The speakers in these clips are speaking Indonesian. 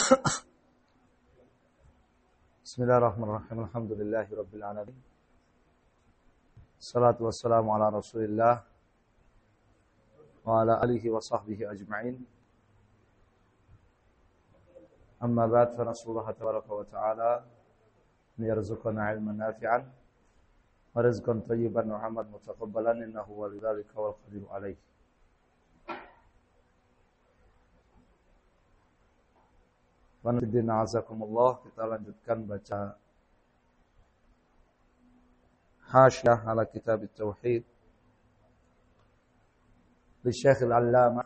Bismillahirrahmanirrahim. Alhamdulillahirabbil alamin. Salatu wassalamu ala Rasulillah wa ala alihi wa sahbihi ajma'in. Amma ba'd, fa nas'alullah tabaraka wa ta'ala an yarzuqana 'ilman nafi'an wa rizqan thayyiban wa 'amalan mutaqabbalan innahu walidzalika wal qadiru 'alaihi. Wanfidina azakumullah, kita lanjutkan baca Hasyah ala Kitab Tauhid di Syekh Al-Allamah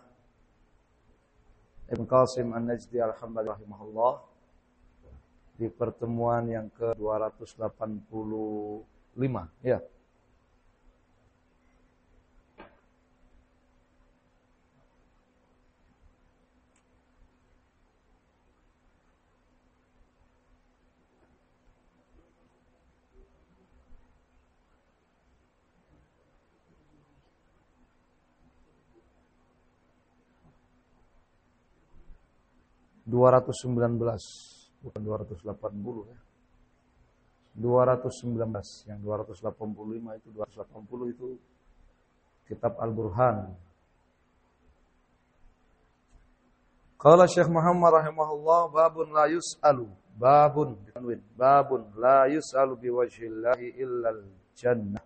Ibn Qasim An-Najdi Al-Hambali rahimahullah di pertemuan yang ke-285 ya. Bukan 280 ya. 219, yang 285 itu 280 itu Kitab Al-Burhan. Qala Syekh Muhammad rahimahullah, babun la yus'alu, babun la yus'alu biwajhillahi illal jannah.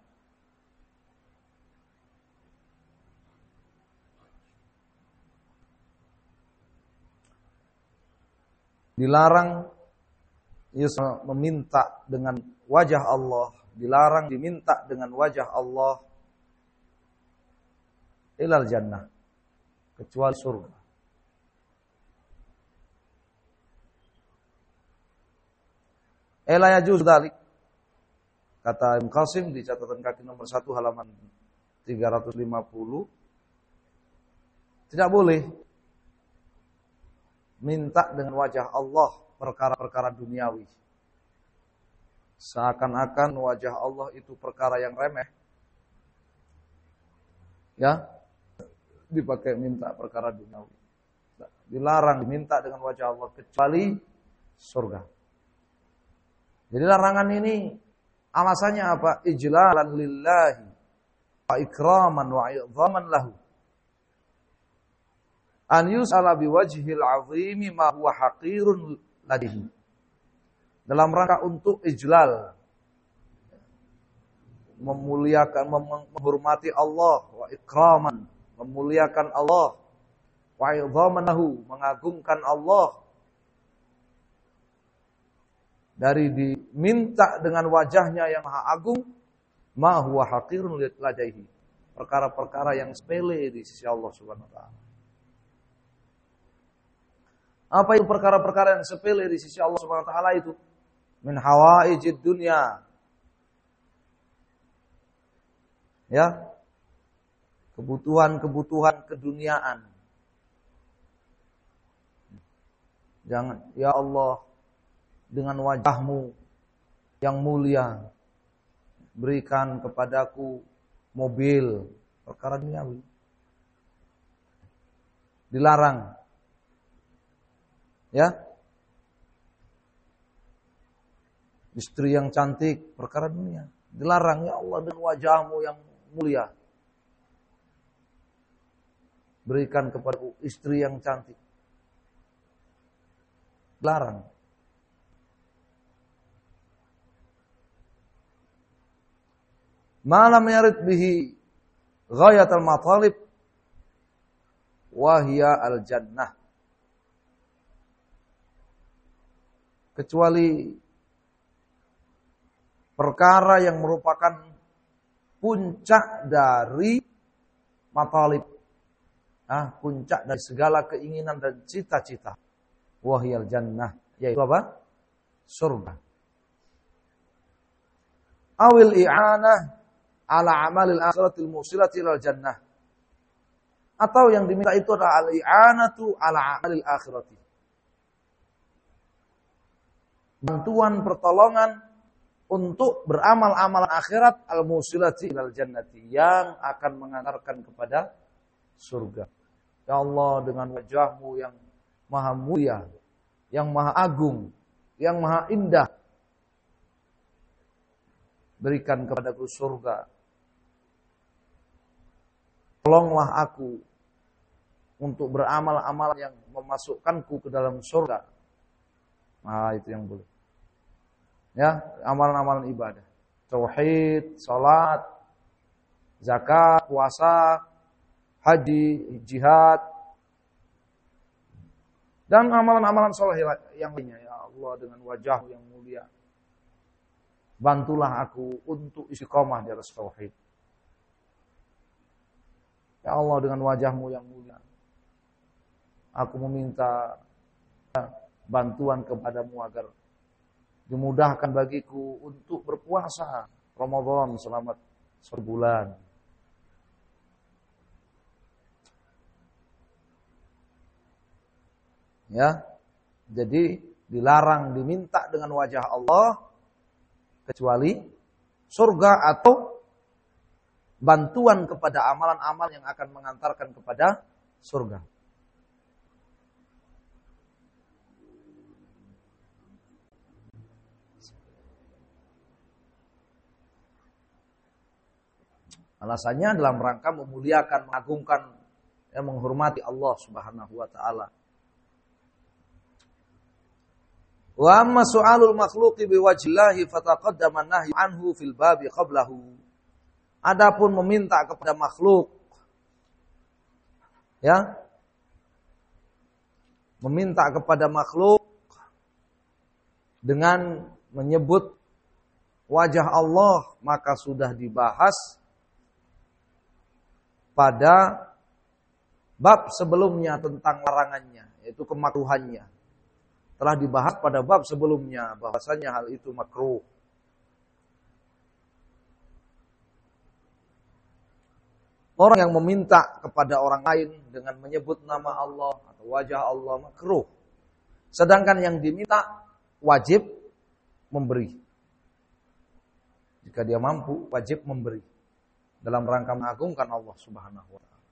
Dilarang meminta dengan wajah Allah, dilarang diminta dengan wajah Allah ilal jannah, kecuali surga. Ela yajuz dzalik, kata Ibn Qasim di catatan kaki nomor 1 halaman 350, tidak boleh minta dengan wajah Allah perkara-perkara duniawi. Seakan-akan wajah Allah itu perkara yang remeh. Ya, dipakai minta perkara duniawi. Dilarang diminta dengan wajah Allah kecuali surga. Jadi larangan ini alasannya apa? Ijlalan lillahi wa ikraman wa i'zaman lahu. An yus'ala biwajhil 'azimi ma huwa haqirun ladihi. Dalam rangka untuk ijlal, memuliakan, menghormati Allah, wa ikraman, memuliakan Allah, wa i'zaman lahu, mengagungkan Allah. Dari diminta dengan wajahnya yang maha agung, ma huwa haqirun ladihi. Perkara-perkara yang sepele di sisi Allah Subhanahu wa taala. Apa itu perkara-perkara yang sepele di sisi Allah Subhanahu wa taala itu? Min hawaijid dunya. Ya. Kebutuhan-kebutuhan keduniaan. Jangan, ya Allah, dengan wajahmu yang mulia berikan kepadaku mobil, perkara duniawi. Dilarang. Ya, istri yang cantik, perkara dunia. Dilarang, ya Allah, dengan wajahmu yang mulia berikan kepadaku istri yang cantik. Dilarang. Ma lam yarid bihi ghayatul matalib wa hiya al-jannah. Kecuali perkara yang merupakan puncak dari matalib, puncak dari segala keinginan dan cita-cita. Wahyal jannah, yaitu apa? Surga. Awil i'anah ala amalil akhiratil musilati ilal jannah. Atau yang diminta itu adalah al-i'anatu ala amalil akhirati. Bantuan pertolongan untuk beramal-amalan akhirat al-musilati ilal jannati, yang akan mengantarkan kepada surga. Ya Allah, dengan wajahmu yang maha mulia yang maha agung, yang maha indah. Berikan kepadaku surga. Tolonglah aku untuk beramal-amal yang memasukkanku ke dalam surga. Nah, itu yang boleh. Ya, amalan-amalan ibadah. Tauhid, salat, zakat, puasa, haji, jihad, dan amalan-amalan soleh yang lainnya. Ya Allah, dengan wajah yang mulia, bantulah aku untuk istiqomah di atas tauhid. Ya Allah, dengan wajahmu yang mulia, aku meminta bantuan kepadamu agar dimudahkan bagiku untuk berpuasa Ramadan selama sebulan. Ya, jadi dilarang diminta dengan wajah Allah kecuali surga atau bantuan kepada amalan-amal yang akan mengantarkan kepada surga. Alasannya dalam rangka memuliakan, mengagungkan, menghormati Allah Subhanahu wa taala. Wa amma su'alul makhluqi biwajhillahi fataqaddama an-nahyu anhu fil babi qablahu. Adapun meminta kepada makhluk, ya, meminta kepada makhluk dengan menyebut wajah Allah, maka sudah dibahas pada bab sebelumnya tentang larangannya, yaitu kemakruhannya. Telah dibahas pada bab sebelumnya bahwasanya hal itu makruh. Orang yang meminta kepada orang lain dengan menyebut nama Allah atau wajah Allah makruh. Sedangkan yang diminta wajib memberi. Jika dia mampu, wajib memberi. Dalam rangka mengagungkan Allah Subhanahu wa taala.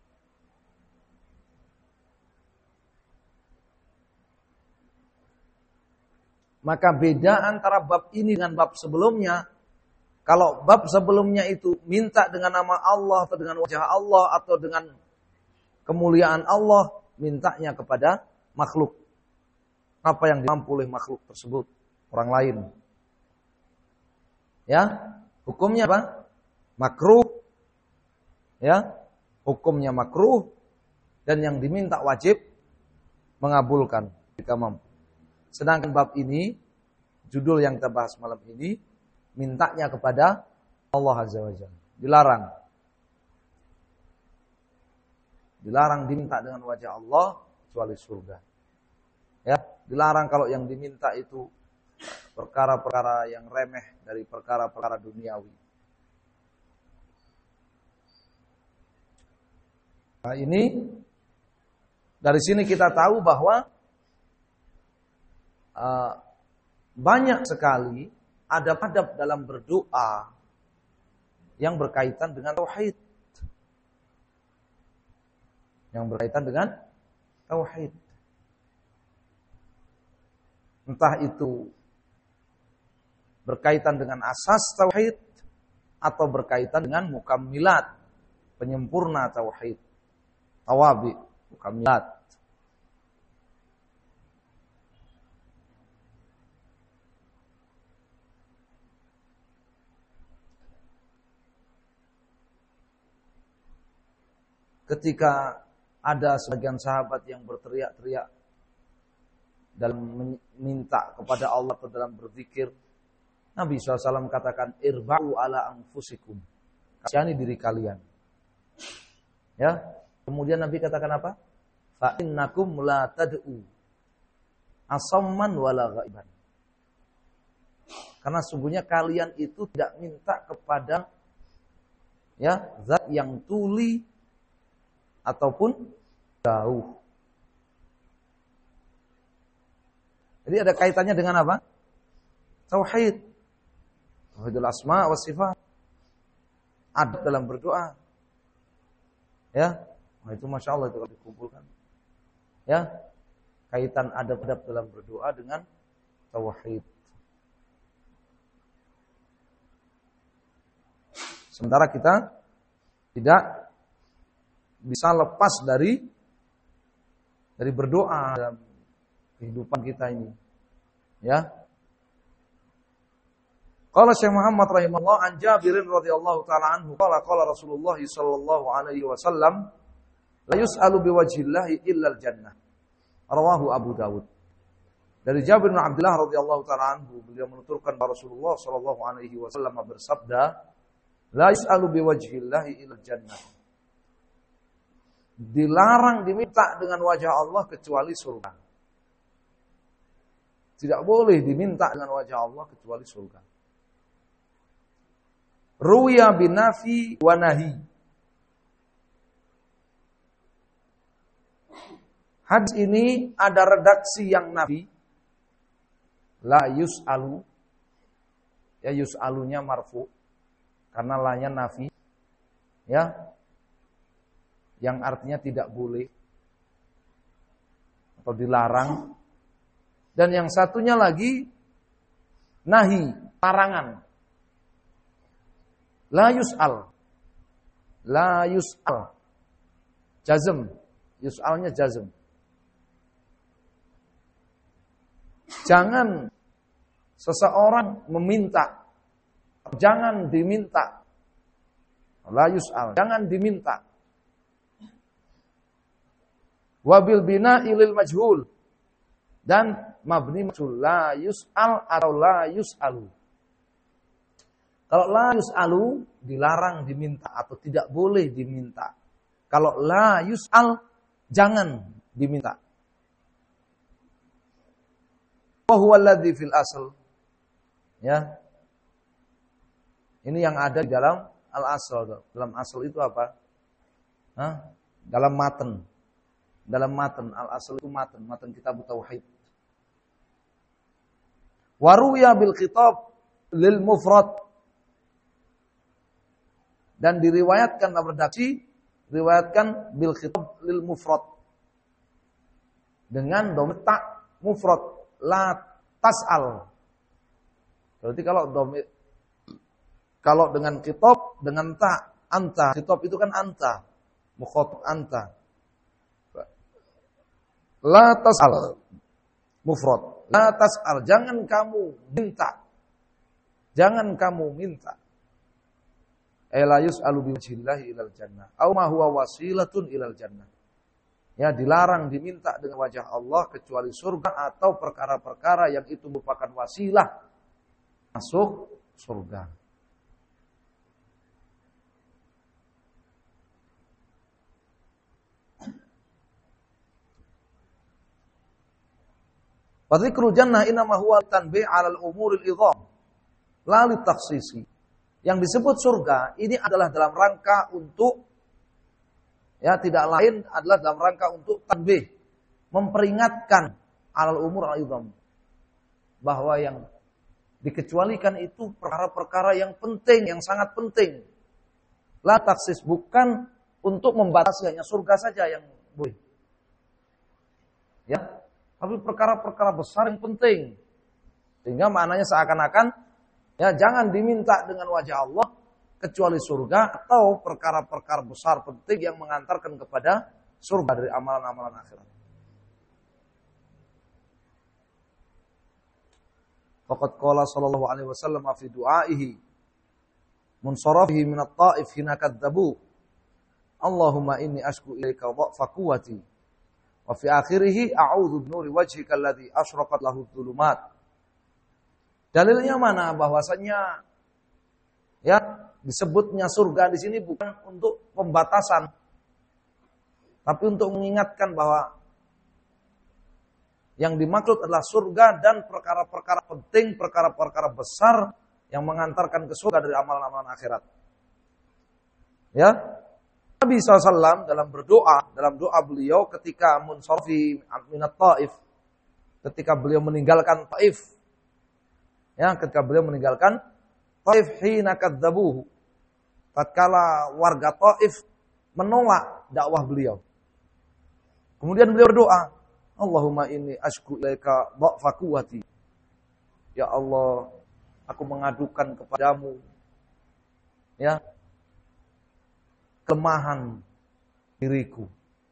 Maka beda antara bab ini dengan bab sebelumnya. Kalau bab sebelumnya itu minta dengan nama Allah atau dengan wajah Allah atau dengan kemuliaan Allah, mintanya kepada makhluk. Apa yang dimampu oleh makhluk tersebut, orang lain. Ya, hukumnya apa? Makruh. Ya, hukumnya makruh dan yang diminta wajib mengabulkan jika mampu. Sedangkan bab ini, judul yang kita bahas malam ini, mintanya kepada Allah Azza wa Jalla. Dilarang. Dilarang diminta dengan wajah Allah kecuali surga. Ya, dilarang kalau yang diminta itu perkara-perkara yang remeh dari perkara-perkara duniawi. Nah, ini dari sini kita tahu bahwa banyak sekali adab-adab dalam berdoa yang berkaitan dengan tauhid. Yang berkaitan dengan tauhid. Entah itu berkaitan dengan asas tauhid atau berkaitan dengan mukammilat, penyempurna tauhid. Tawabi, mukammilat. Ketika ada sebagian sahabat yang berteriak-teriak dalam meminta kepada Allah atau dalam berzikir, Nabi SAW katakan, irba'u ala anfusikum. Kasihani diri kalian. Ya. Kemudian Nabi katakan apa? Fa innakum la tad'u asamman wala ghaiban. Karena sungguhnya kalian itu tidak minta kepada zat yang tuli ataupun jauh. Jadi ada kaitannya dengan apa? Tauhid. Tauhidul asma wa sifat. Adab dalam berdoa. Ya. Nah, itu Masya Allah itu kalau dikumpulkan. Ya. kaitan adab-adab dalam berdoa dengan tauhid. Sementara kita tidak bisa lepas dari berdoa dalam kehidupan kita ini. Ya. Qala Syekh Muhammad rahimahullah an Jabirin radhiyallahu taala anhu qala Rasulullah sallallahu alaihi wasallam la yus'alu biwajhillahi illa al-jannah. Rawahu Abu Dawud. Dari Jabir bin Abdullah radhiyallahu taala anhu, beliau menuturkan bahwa Rasulullah sallallahu alaihi wasallam bersabda, la yus'alu biwajhillahi illa al-jannah. Dilarang diminta dengan wajah Allah kecuali surga. Tidak boleh diminta dengan wajah Allah kecuali surga. Ruya binafi wa nahi. Hadis ini ada redaksi yang nafi. La yus'alu. Ya yus'alunya marfu. Karena lanya nafi. Ya. Yang artinya tidak boleh. Atau dilarang. Dan yang satunya lagi. Nahi. Larangan. La yus'al. La yus'al. Jazm. Yus'alnya jazm. Jangan seseorang meminta. Jangan diminta. La yus'al. Jangan diminta. Wabil bina'i lil majhul. Dan mabni majhul. La yus'al atau la yus'alu. Kalau la yus'alu dilarang diminta atau tidak boleh diminta. Kalau la yus'al jangan diminta. Wa huwa alladhi fil asl. Ya. Ini yang ada di dalam al-asl. Dalam asl itu apa? Dalam matan. Dalam matan, al-asl itu matan kitab tauhid. Waruya bil khitab lil mufrad. Dan diriwayatkan dalam redaksi, diriwayatkan bil khitab lil mufrad. Dengan dhamir ta mufrad, la tas'al. Berarti kalau dengan khitab dengan ta anta, khitab itu kan anta, mukhatab anta. La tas'al mufrad. La tas'al, jangan kamu minta. Jangan kamu minta. La yus'alu biwajhillahi ilal jannah. Aw ma huwa wasilatun ilal jannah. Ya, dilarang diminta dengan wajah Allah kecuali surga atau perkara-perkara yang itu merupakan wasilah masuk surga. Wa dzikrul jannah inma huwa tanbih 'alal umuril idham la litakhsisi. Yang disebut surga ini adalah dalam rangka untuk ya tidak lain adalah dalam rangka untuk tanbih, memperingatkan 'alal umur al-idham bahwa yang dikecualikan itu perkara-perkara yang penting, yang sangat penting. La takhsis, bukan untuk membatasi hanya surga saja yang boleh. Ya. Tapi perkara-perkara besar yang penting. Sehingga maknanya seakan-akan ya jangan diminta dengan wajah Allah kecuali surga atau perkara-perkara besar penting yang mengantarkan kepada surga dari amalan-amalan akhirat. Faqad qala sallallahu alaihi wasallam fi du'aihi munsarafihi min at-ta'if hina kadzabu Allahumma inni ashku ilaika dha'fa quwwati. Wa fi akhirih a'udzu binuri wajhika alladzi asyraqat lahu dzulumat. Dalilnya mana bahwasanya ya disebutnya surga di sini bukan untuk pembatasan tapi untuk mengingatkan bahwa yang dimaksud adalah surga dan perkara-perkara penting, perkara-perkara besar yang mengantarkan ke surga dari amalan-amalan akhirat. Ya. Nabi SAW dalam doa beliau ketika munsarafi minat Taif, ketika beliau meninggalkan Taif, ya ketika beliau meninggalkan Taif hina kadzabuhu, tatkala warga Taif menolak dakwah beliau. Kemudian beliau berdoa, Allahumma inni ashku ilaika dha'fa quwwati. Ya Allah, aku mengadukan kepadamu ya kelemahan diriku.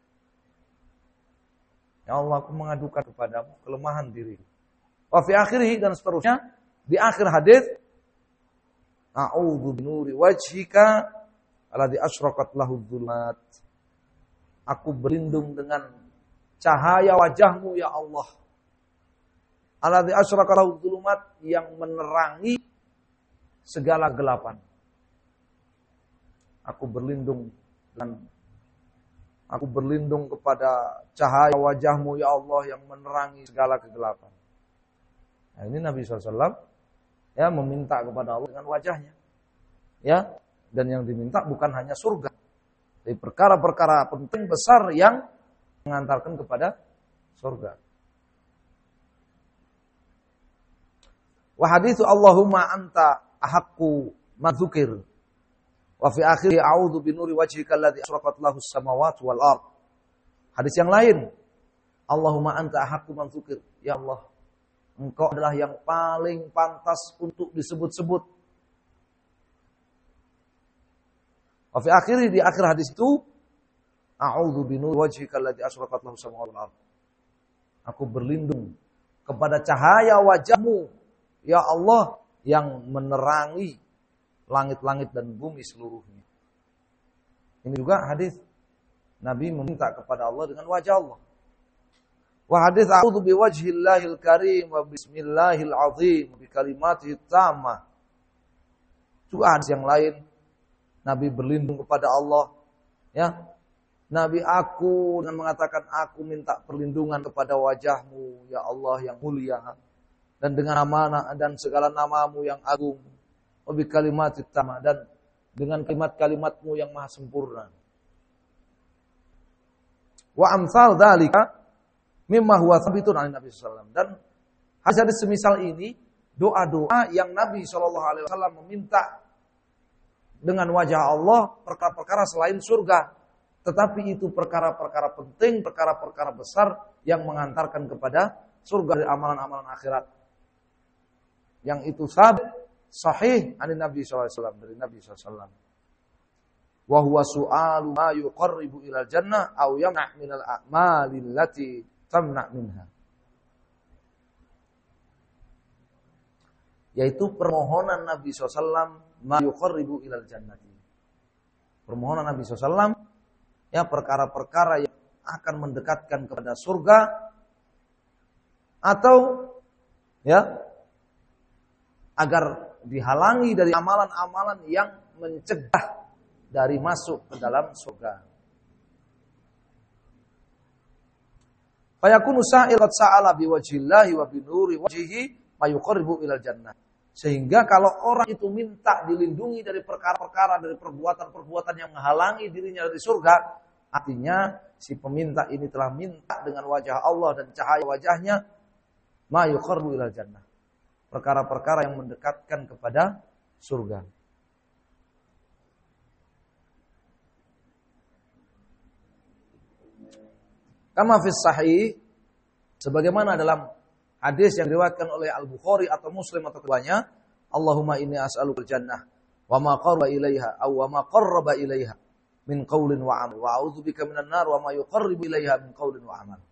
Ya Allah, aku mengadukan kepadamu kelemahan diriku. Wa fi akhirih, dan seterusnya di akhir hadis, a'udzu binuri wajhika alladzi asyraqat lahu dzulumat. Aku berlindung dengan cahaya wajahmu ya Allah. Alladzi asyraqat lahu dzulumat, yang menerangi segala kegelapan. Aku berlindung kepada cahaya wajahmu ya Allah yang menerangi segala kegelapan. Nah, ini Nabi SAW ya meminta kepada Allah dengan wajahnya. Ya, dan yang diminta bukan hanya surga. Tapi perkara-perkara penting besar yang mengantarkan kepada surga. Wa haditsu Allahumma anta ahaqqu madzukir. Wa fi akhiri a'udzu binuri wajhika alladzi asraqat lahu as-samawati wal ard. Hadis yang lain, Allahumma anta ahaqqu madzukir. Ya Allah, Engkau adalah yang paling pantas untuk disebut-sebut. Wa fi akhiri, di akhir hadis itu, a'udzu binuri wajhika alladzi asraqat lahu as-samawati wal ard. Aku berlindung kepada cahaya wajahmu ya Allah yang menerangi langit-langit dan bumi seluruhnya. Ini juga hadis Nabi meminta kepada Allah dengan wajah Allah. Wa hadis a'udzu biwajhillahil karim wa bismillahil azim bi kalimatihi tammah. Juga hadis yang lain Nabi berlindung kepada Allah ya. Nabi aku dengan mengatakan aku minta perlindungan kepada wajahmu ya Allah yang mulia, dan dengan nama dan segala namamu yang agung. Wabi kalimat tamah, dan dengan kalimat-kalimatmu yang maha sempurna. Wa amsal dzalika mimma huwa thabitun an Nabi sallallahu alaihi wasallam. Dan hadis semisal ini doa-doa yang Nabi sallallahu alaihi wasallam meminta dengan wajah Allah perkara-perkara selain surga, tetapi itu perkara-perkara penting, perkara-perkara besar yang mengantarkan kepada surga dari amalan-amalan akhirat. Yang itu sahih dari Nabi SAW, dari Nabi SAW. Wa huwa su'alu ma yuqarribu ilal jannah aw yamna' minal a'mali allati tamna' minha. Yaitu permohonan Nabi SAW ma yuqarribu ilal jannati. Permohonan Nabi SAW ya perkara-perkara yang akan mendekatkan kepada surga, atau ya agar dihalangi dari amalan-amalan yang mencegah dari masuk ke dalam surga. Fayakunu sa'il qad sa'ala biwajhillahi wa binuri wajhihi ma yuqarribu ilal jannah. Sehingga kalau orang itu minta dilindungi dari perkara-perkara, dari perbuatan-perbuatan yang menghalangi dirinya dari surga, artinya si peminta ini telah minta dengan wajah Allah dan cahaya wajahnya ma yuqarribu ilal jannah. Perkara-perkara yang mendekatkan kepada surga. Kama fis sahih, sebagaimana dalam hadis yang diriwayatkan oleh Al-Bukhari atau Muslim atau keduanya, Allahumma inni as'alukal jannah wa ma qarraba ilaiha aw wa ma qarraba ilaiha min qaulin wa amal wa a'udzubika minan nar wa ma yuqarribu ilaiha min qaulin wa amal.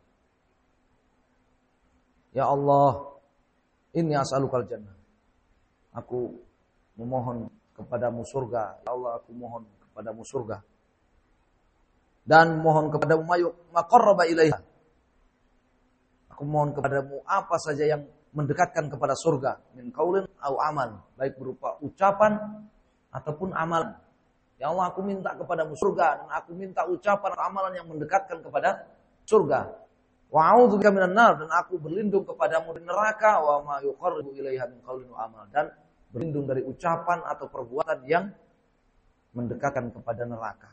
Ya Allah, inni as'alukal jannah. Aku memohon kepadamu surga. Ya Allah, aku mohon kepadamu surga. Dan mohon kepadamu ma qarraba ilaiha. Aku mohon kepadamu apa saja yang mendekatkan kepada surga. Min qaulin au amal. Baik berupa ucapan ataupun amalan. Ya Allah, aku minta kepadamu surga. Dan aku minta ucapan atau amalan yang mendekatkan kepada surga. Wa a'udzubika minan nar, dan aku berlindung kepadamu dari neraka. Wa ma yuqarribu ilaiha min qaulin wa amal, dan berlindung dari ucapan atau perbuatan yang mendekatkan kepada neraka.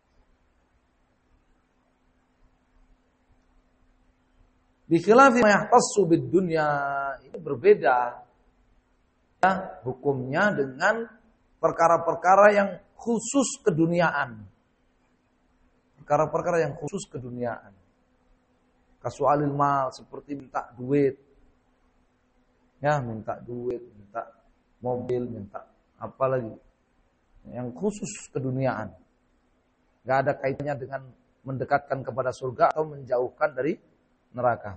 Bi khilafi ma yahtassu bid dunya, ini berbeda ya hukumnya dengan perkara-perkara yang khusus keduniaan. Perkara-perkara yang khusus keduniaan. Kasualil mal, seperti minta duit. Ya, minta duit, minta mobil, minta apa lagi. Yang khusus keduniaan. Gak ada kaitannya dengan mendekatkan kepada surga atau menjauhkan dari neraka.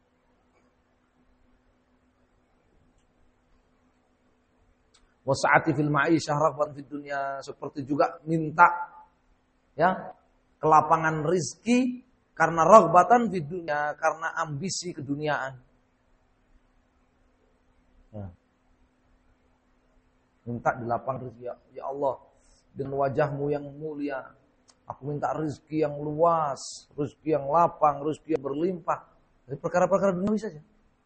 Wasa'ati fil ma'isyah raghbatan fid dunya, seperti juga minta ya kelapangan rizki karena raghbatan fid dunya, karena ambisi keduniaan. Ya. Minta dilapang rezeki, ya Allah, dengan wajahmu yang mulia, aku minta rezeki yang luas, rezeki yang lapang, rezeki yang berlimpah. Dari perkara-perkara duniawi saja.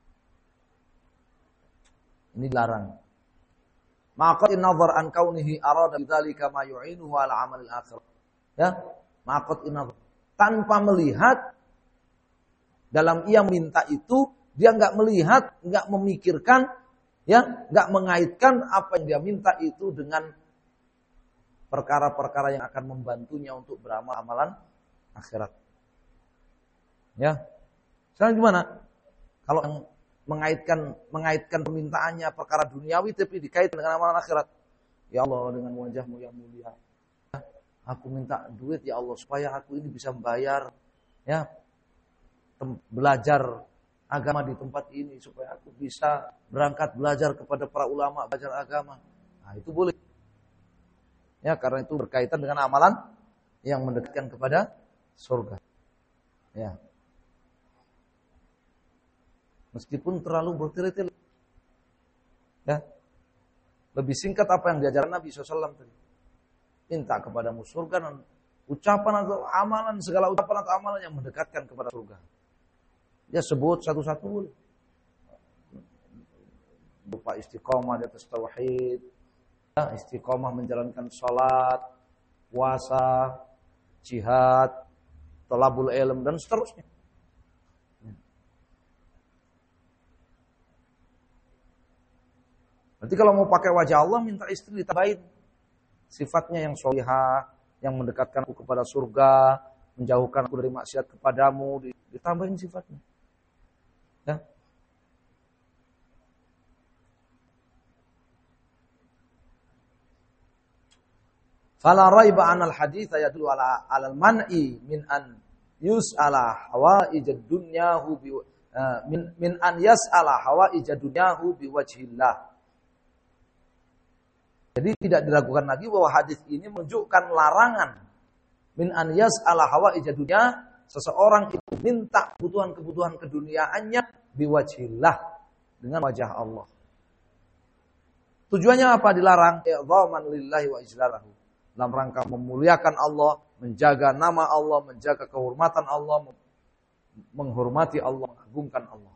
Ini dilarang. Maqad in-nazar an kaunihi arada bidzalika ma yu'inuhu ala amalil akhir. Ya, maqad in-nazar. Tanpa melihat dalam ia minta itu, dia enggak melihat, enggak memikirkan, ya, enggak mengaitkan apa yang dia minta itu dengan perkara-perkara yang akan membantunya untuk beramal amalan akhirat. Ya. Sekarang gimana? Kalau yang mengaitkan permintaannya perkara duniawi tapi dikaitkan dengan amalan akhirat. Ya Allah, dengan wajahmu yang mulia, aku minta duit ya Allah supaya aku ini bisa membayar ya belajar agama di tempat ini, supaya aku bisa berangkat belajar kepada para ulama, belajar agama. Nah, itu boleh. Ya, karena itu berkaitan dengan amalan yang mendekatkan kepada surga. Ya. Meskipun terlalu bertele-tele. Ya. Lebih singkat apa yang diajarkan Nabi SAW tadi. Minta kepadamu surga dan ucapan atau amalan, segala ucapan atau amalan yang mendekatkan kepada surga. Ya, sebut satu-satu boleh. Berupa istiqomah di atas tauhid, ya, istiqomah menjalankan salat, puasa, jihad, thalabul ilm dan seterusnya. Berarti kalau mau pakai wajah Allah, minta istri ditambahin sifatnya yang sholihah, yang mendekatkan aku kepada surga, menjauhkan aku dari maksiat kepadamu, ditambahin sifatnya. Ya. Fala raiba anal hadits yadullu ala al-man'i min an yus'ala hawaijad dunyahu bi min an yas'ala hawaijad dunyahu bi wajhillah. Jadi tidak diragukan lagi bahwa hadis ini menunjukkan larangan min an yas'ala hawaijad dunya, seseorang itu minta kebutuhan-kebutuhan keduniaannya biwajhillah, dengan wajah Allah. Tujuannya apa dilarang? I'dhaman lillahi wa ijlalahu. Dalam rangka memuliakan Allah, menjaga nama Allah, menjaga kehormatan Allah, menghormati Allah, mengagungkan Allah.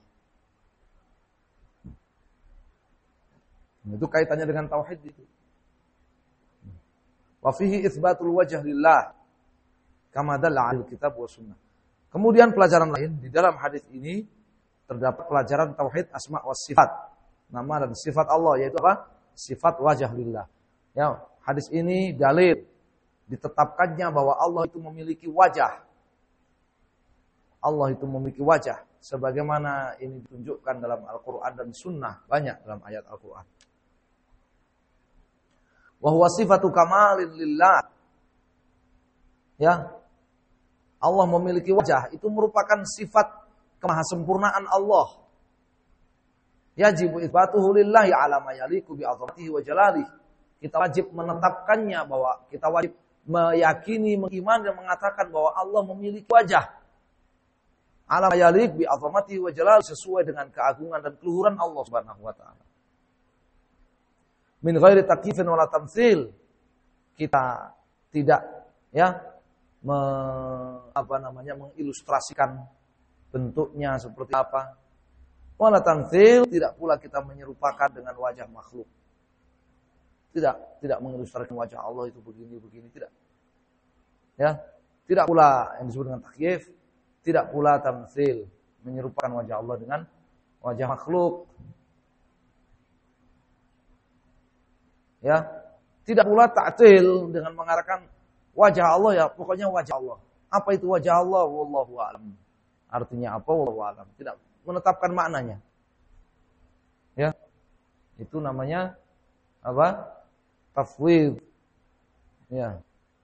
Itu kaitannya dengan tauhid itu. Wa fihi itsbatul wajh lillah kama dalla al-kitab wa sunnah. Kemudian pelajaran lain di dalam hadis ini terdapat pelajaran tauhid asma wa sifat. Nama dan sifat Allah, yaitu apa? Sifat wajah lillah. Ya, hadis ini dalil ditetapkannya bahwa Allah itu memiliki wajah. Allah itu memiliki wajah sebagaimana ini ditunjukkan dalam Al-Qur'an dan sunnah, banyak dalam ayat Al-Qur'an. Wa huwa sifatu kamalin lillah. Ya. Allah memiliki wajah, itu merupakan sifat kemahasempurnaan Allah. Yajibu itsbatuhu lillahi ala ma yaliqu bi 'azamatihi wa jalalihi. Kita wajib menetapkannya, bahwa kita wajib meyakini, mengimani dan mengatakan bahwa Allah memiliki wajah. Ala ma yaliqu bi 'azamatihi wa jalalihi, sesuai dengan keagungan dan keluhuran Allah Subhanahu wa taala. Min ghairi takyifin wala tamtsil. Kita tidak mengilustrasikan bentuknya seperti apa. Wala tamtsil, tidak pula kita menyerupakan dengan wajah makhluk. Tidak mengilustrasikan wajah Allah itu begini, tidak. Ya, tidak pula yang disebut dengan takyif, tidak pula tamtsil, menyerupakan wajah Allah dengan wajah makhluk. Ya, tidak pula ta'til dengan mengarahkan wajah Allah, ya pokoknya wajah Allah. Apa itu wajah Allah? Wallahu a'lam. Artinya apa? Wallahu a'lam. Tidak menetapkan maknanya. Ya. Itu namanya apa? Tafwid. Ya.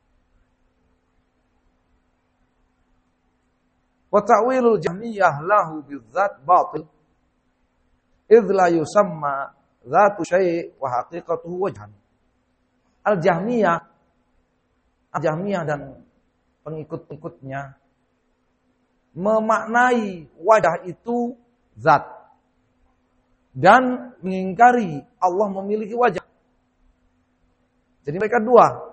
Wa ta'wilul Jahmiyah lahu bidzat batil. Idz la yusamma dzatu syai' wa haqiqatuhu wajhan. Al-Jahmiyah dan pengikut-pengikutnya memaknai wajah itu zat dan mengingkari Allah memiliki wajah. Jadi mereka dua.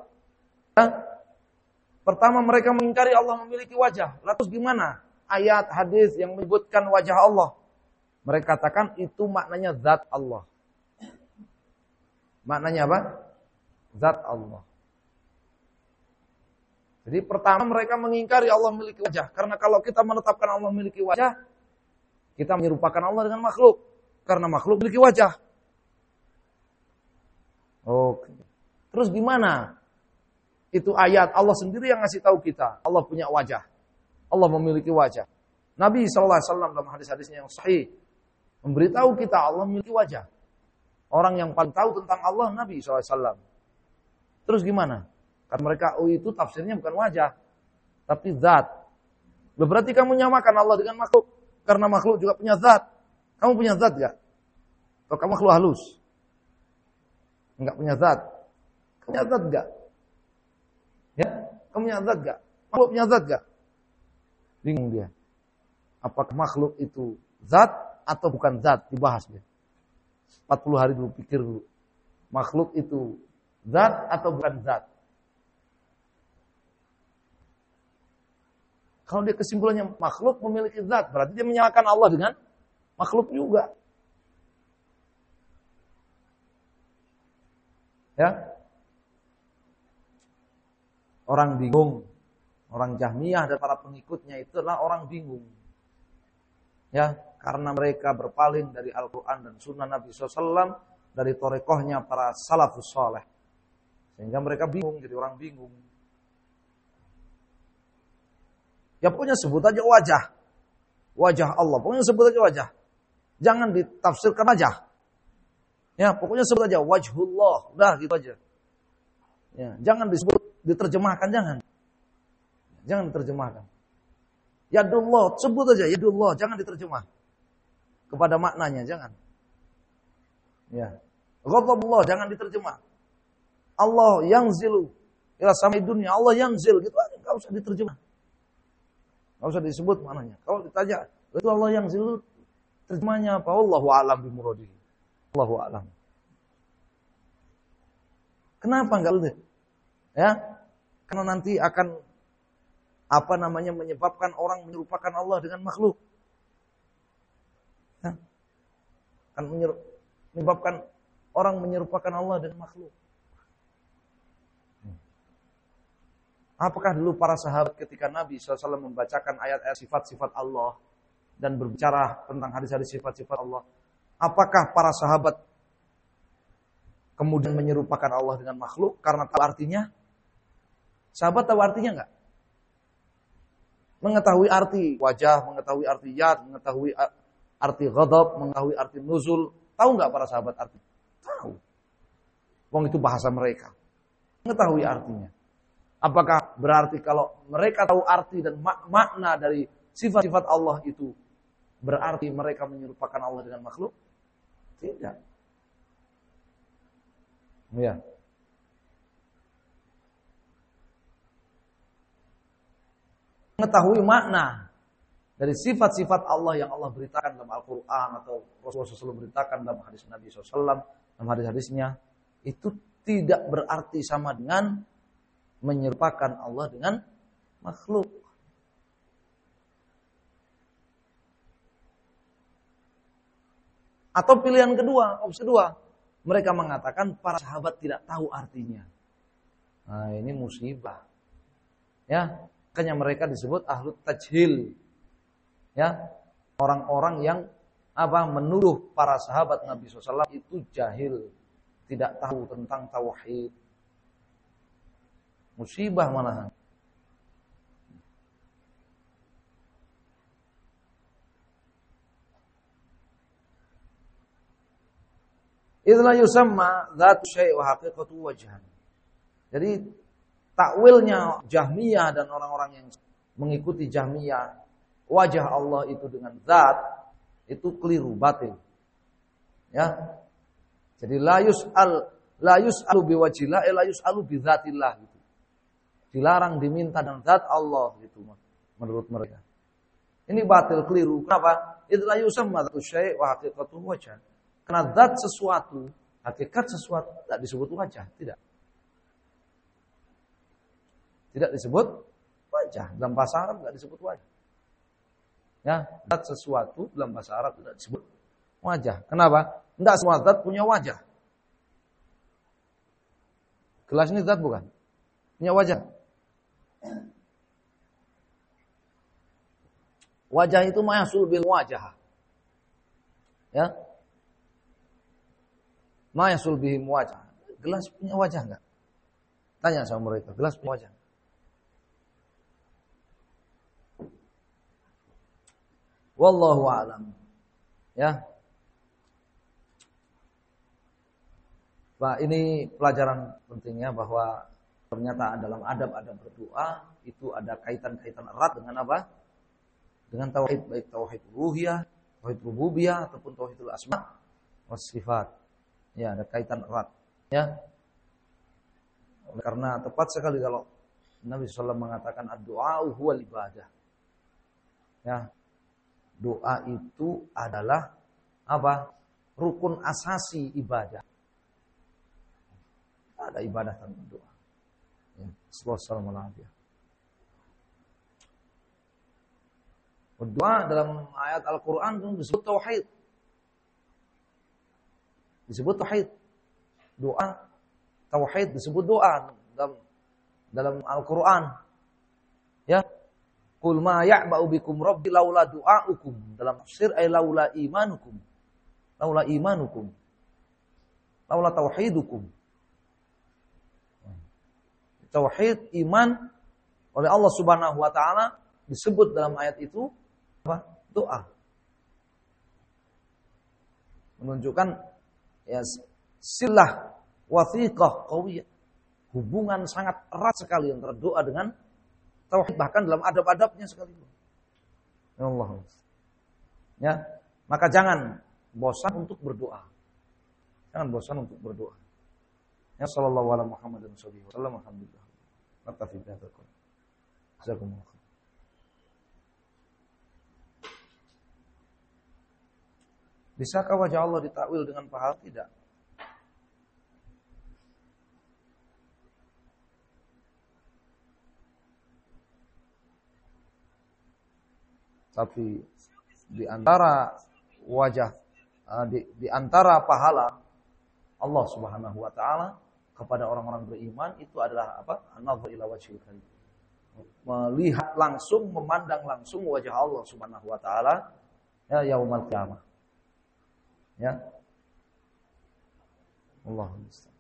Pertama mereka mengingkari Allah memiliki wajah. Lalu gimana ayat hadis yang menyebutkan wajah Allah? Mereka katakan itu maknanya zat Allah. Maknanya apa? Zat Allah. Jadi pertama mereka mengingkari Allah memiliki wajah. Karena kalau kita menetapkan Allah memiliki wajah, kita menyerupakan Allah dengan makhluk. Karena makhluk memiliki wajah. Oke. Terus gimana? Itu ayat Allah sendiri yang ngasih tahu kita. Allah punya wajah. Allah memiliki wajah. Nabi SAW dalam hadis-hadisnya yang sahih memberitahu kita Allah memiliki wajah. Orang yang paling tahu tentang Allah Nabi SAW. Terus gimana? Karena mereka itu tafsirnya bukan wajah, tapi zat. Berarti kamu nyamakan Allah dengan makhluk. Karena makhluk juga punya zat. Kamu punya zat gak? Atau kamu makhluk halus? Enggak punya zat. Kamu punya zat gak? Ya? Kamu punya zat gak? Makhluk punya zat gak? Bingung dia. Apakah makhluk itu zat atau bukan zat? Dibahas dia. 40 hari dulu pikir dulu. Makhluk itu zat atau bukan zat? Kalau dia kesimpulannya makhluk memiliki zat, berarti dia menyamakan Allah dengan makhluk juga. Ya. Orang bingung. Orang Jahmiyah dan para pengikutnya itu adalah orang bingung. Ya, karena mereka berpaling dari Al-Quran dan Sunnah Nabi SAW, dari torekohnya para salafus saleh. Sehingga mereka bingung, jadi orang bingung. Ya pokoknya sebut aja wajah. Wajah Allah. Pokoknya sebut aja wajah. Jangan ditafsirkan wajah. Ya pokoknya sebut aja wajhullah. Udah gitu aja. Ya, jangan disebut, diterjemahkan. Jangan diterjemahkan. Yadullah. Sebut aja yadullah. Jangan diterjemah. Kepada maknanya. Jangan. Ya. Ghadabullah. Jangan diterjemah. Allah yanzilu ila samai dunia. Allah yanzil. Gitu aja. Gak usah diterjemah. Nggak usah disebut mananya. Kalau ditanya, itu Allah yang zil, terjemahnya apa? Wallahu a'lam bimuradihi. Allahu a'lam. Kenapa enggak boleh? Ya, karena nanti akan menyebabkan orang menyerupakan Allah dengan makhluk. Ya? Akan menyebabkan orang menyerupakan Allah dengan makhluk. Apakah dulu para sahabat ketika Nabi SAW membacakan ayat-ayat sifat-sifat Allah dan berbicara tentang hadis-hadis sifat-sifat Allah, apakah para sahabat kemudian menyerupakan Allah dengan makhluk karena tahu artinya? Sahabat tahu artinya enggak? Mengetahui arti wajah, mengetahui arti yad, mengetahui arti ghadab, mengetahui arti nuzul. Tahu enggak para sahabat arti? Tahu. Wong itu bahasa mereka. Mengetahui artinya. Apakah berarti kalau mereka tahu arti dan makna dari sifat-sifat Allah itu berarti mereka menyerupakan Allah dengan makhluk? Tidak. Ya. Mengetahui makna dari sifat-sifat Allah yang Allah beritakan dalam Al-Quran atau Rasulullah SAW beritakan dalam hadis Nabi SAW, dalam hadis-hadisnya, itu tidak berarti sama dengan menyerupakan Allah dengan makhluk. Atau pilihan kedua, opsi kedua, mereka mengatakan para sahabat tidak tahu artinya. Nah, ini musibah. Ya, makanya mereka disebut ahlut tajhil. Ya, orang-orang yang menuduh para sahabat Nabi SAW itu jahil, tidak tahu tentang tauhid. Musibah malahan. Idza yusamma dzatu syai' wa haqiqatu wajhan. Jadi takwilnya Jahmiyah dan orang-orang yang mengikuti Jahmiyah, wajah Allah itu dengan zat, itu keliru, batil. Ya. Jadi la yus'alu biwajhillah, la yus'alu bidzatillah gitu. Dilarang diminta dengan zat Allah gitu menurut mereka. Ini batil, keliru. Kenapa? Idza yusamma dzatu syai' wa haqiqatu wajhan. Karena zat sesuatu, hakikat sesuatu tidak disebut wajah, tidak. Tidak disebut wajah. Dalam bahasa Arab tidak disebut wajah. Ya, zat sesuatu dalam bahasa Arab tidak disebut wajah. Kenapa? Tidak semua zat punya wajah. Gelas ini zat bukan? Punya wajah. Wajah itu mahsul bil wajah. Ya. Mahsul bihim wajah. Gelas punya wajah enggak? Tanya sama mereka, gelas punya wajah. Wallahu a'lam. Ya. Pak, ini pelajaran pentingnya bahwa ternyata dalam adab-adab berdoa itu ada kaitan-kaitan erat dengan apa? Dengan tauhid, baik tauhid uluhiyah, tauhid rububiyah ataupun tauhidul asma was sifat. Ya, ada kaitan erat. Ya. Karena tepat sekali kalau Nabi SAW mengatakan ad-du'a huwal ibadah. Ya. Doa itu adalah apa? Rukun asasi ibadah. Ada ibadah tanpa doa. Ya. Sallallahu alaihi wasallam. Doa dalam ayat Al-Quran itu disebut tauhid. Disebut tauhid. Doa tauhid disebut doa dalam Al-Qur'an. Ya. Qul ma ya'ba'u bikum rabbi laula du'aukum. Dalam tafsir ay laula imanukum. Laula imanukum. Laula tauhidukum. Tauhid iman oleh Allah Subhanahu wa taala disebut dalam ayat itu apa? Doa. Menunjukkan ya silah wathiqah qawiyah. Hubungan sangat erat sekali antara doa dengan tauhid, bahkan dalam adab-adabnya sekalipun. Ya Allah. Ya, maka jangan bosan untuk berdoa. Jangan bosan untuk berdoa. Ya sallallahu alaihi Muhammadin sallallahu alaihi wasallam. Alhamdulillah. Naktafi bihadzal qadar. Jazakumullah. Bisakah wajah Allah ditakwil dengan pahala? Tidak. Tapi di antara wajah, di antara pahala Allah Subhanahu wa taala kepada orang-orang beriman itu adalah apa? An-nadhar ila wajhil karim. Melihat langsung, memandang langsung wajah Allah Subhanahu wa taala ya yaumul qiyamah. Ya. Allahu musta'an.